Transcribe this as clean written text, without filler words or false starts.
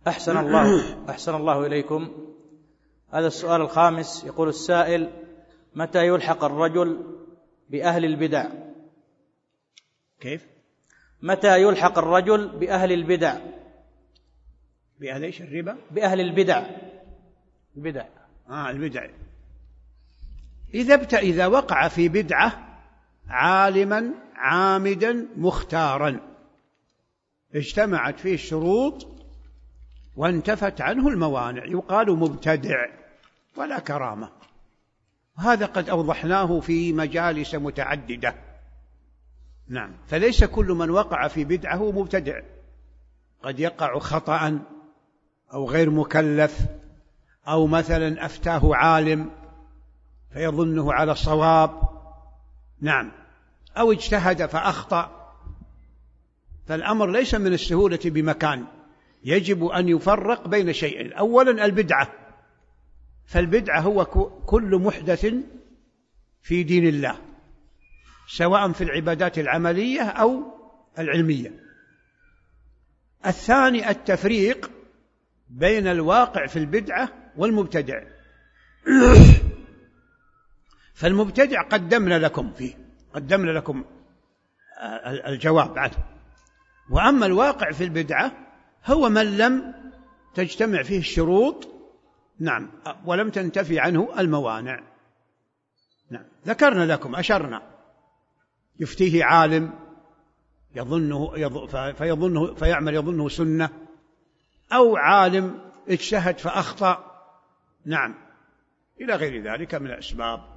أحسن الله إليكم. هذا السؤال الخامس، يقول السائل: متى يلحق الرجل بأهل البدع؟ كيف؟ متى يلحق الرجل بأهل البدع؟ بأهل إيش؟ الربا؟ بأهل البدع. البدع. البدع. إذا وقع في بدعة عالما عامدا مختارا اجتمعت فيه الشروط وانتفت عنه الموانع، يقال مبتدع ولا كرامة. هذا قد أوضحناه في مجالس متعددة. نعم، فليس كل من وقع في بدعة مبتدع، قد يقع خطأ أو غير مكلف، أو مثلا أفتاه عالم فيظنه على الصواب، نعم، أو اجتهد فأخطأ. فالأمر ليس من السهولة بمكان، يجب أن يفرق بين شيئين. أولا البدعة، فالبدعة هو كل محدث في دين الله، سواء في العبادات العملية أو العلمية. الثاني التفريق بين الواقع في البدعة والمبتدع. فالمبتدع قدمنا لكم الجواب عنه. وأما الواقع في البدعة هو من لم تجتمع فيه الشروط، نعم، ولم تنتفي عنه الموانع. نعم، ذكرنا لكم، أشرنا، يفتيه عالم فيعمل يظنه سنة، أو عالم اجتهد فأخطأ، نعم، إلى غير ذلك من الأسباب.